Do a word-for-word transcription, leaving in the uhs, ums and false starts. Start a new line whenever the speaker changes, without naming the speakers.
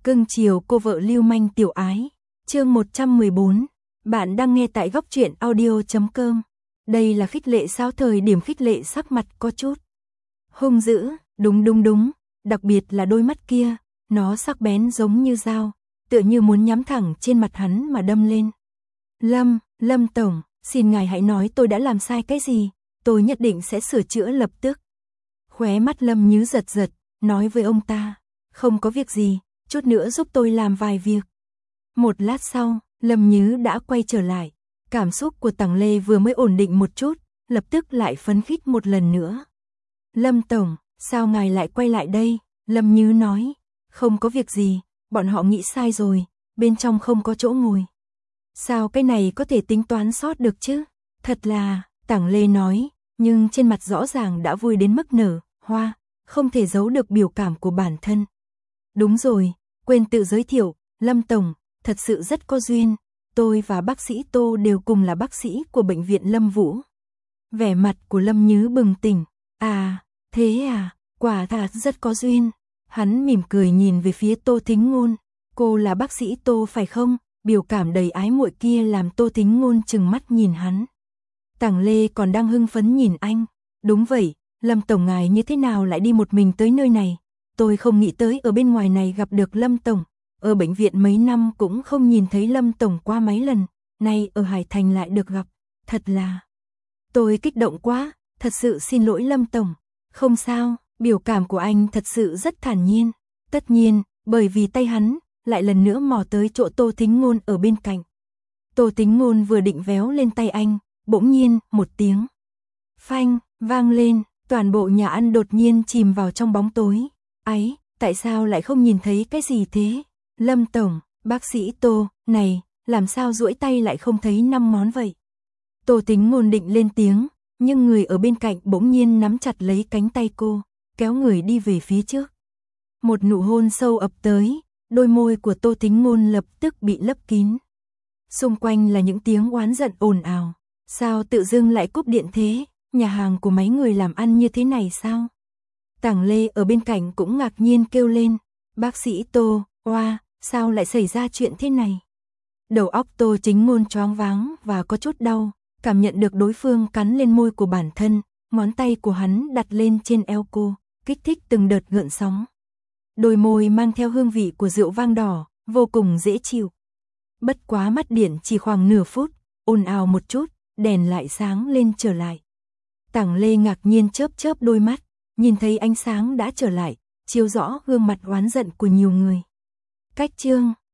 Cưng chiều cô vợ lưu manh tiểu ái. Chương một trăm mười bốn. Bạn đang nghe tại góc truyện audio chấm com. Đây là khích lệ sao? Thời điểm khích lệ sắc mặt có chút hung dữ, đúng đúng đúng, đặc biệt là đôi mắt kia, nó sắc bén giống như dao, tựa như muốn nhắm thẳng trên mặt hắn mà đâm lên. Lâm, Lâm tổng, xin ngài hãy nói tôi đã làm sai cái gì, tôi nhất định sẽ sửa chữa lập tức. Khóe mắt Lâm Nhứ giật giật, nói với ông ta, không có việc gì, chút nữa giúp tôi làm vài việc. Một lát sau, Lâm Nhứ đã quay trở lại, cảm xúc của Tằng Lê vừa mới ổn định một chút, lập tức lại phấn khích một lần nữa. Lâm tổng, sao ngài lại quay lại đây? Lâm Nhứ nói, không có việc gì, bọn họ nghĩ sai rồi, bên trong không có chỗ ngồi. Sao cái này có thể tính toán sót được chứ? Thật là, Tằng Lê nói, nhưng trên mặt rõ ràng đã vui đến mức nở hoa, không thể giấu được biểu cảm của bản thân. Đúng rồi, quên tự giới thiệu, Lâm tổng, thật sự rất có duyên, tôi và bác sĩ Tô đều cùng là bác sĩ của bệnh viện Lâm Vũ. Vẻ mặt của Lâm Nhứ bừng tỉnh, à, thế à, quả thật rất có duyên. Hắn mỉm cười nhìn về phía Tô Thính Ngôn, cô là bác sĩ Tô phải không? Biểu cảm đầy ái muội kia làm Tô Thính Ngôn trừng mắt nhìn hắn. Tằng Lê còn đang hưng phấn nhìn anh, đúng vậy, Lâm tổng ngài như thế nào lại đi một mình tới nơi này? Tôi không nghĩ tới ở bên ngoài này gặp được Lâm tổng, ở bệnh viện mấy năm cũng không nhìn thấy Lâm tổng qua mấy lần, nay ở Hải Thành lại được gặp, thật là... Tôi kích động quá, thật sự xin lỗi Lâm tổng. Không sao, biểu cảm của anh thật sự rất thản nhiên. Tất nhiên, bởi vì tay hắn lại lần nữa mò tới chỗ Tô Thính Ngôn ở bên cạnh. Tô Thính Ngôn vừa định véo lên tay anh, bỗng nhiên một tiếng phanh vang lên, toàn bộ nhà ăn đột nhiên chìm vào trong bóng tối. Ấy, tại sao lại không nhìn thấy cái gì thế? Lâm tổng, bác sĩ Tô, này, làm sao duỗi tay lại không thấy năm món vậy? Tô Thính Ngôn định lên tiếng, nhưng người ở bên cạnh bỗng nhiên nắm chặt lấy cánh tay cô, kéo người đi về phía trước. Một nụ hôn sâu ập tới, đôi môi của Tô Thính Ngôn lập tức bị lấp kín. Xung quanh là những tiếng oán giận ồn ào. Sao tự dưng lại cúp điện thế? Nhà hàng của mấy người làm ăn như thế này sao? Tằng Lê ở bên cạnh cũng ngạc nhiên kêu lên, bác sĩ Tô, oa, sao lại xảy ra chuyện thế này? Đầu óc Tô Thính Ngôn choáng váng và có chút đau, cảm nhận được đối phương cắn lên môi của bản thân, ngón tay của hắn đặt lên trên eo cô, kích thích từng đợt gợn sóng. Đôi môi mang theo hương vị của rượu vang đỏ, vô cùng dễ chịu. Bất quá mắt điện chỉ khoảng nửa phút, ồn ào một chút, đèn lại sáng lên trở lại. Tằng Lê ngạc nhiên chớp chớp đôi mắt, nhìn thấy ánh sáng đã trở lại, chiếu rõ gương mặt oán giận của nhiều người. Cách chương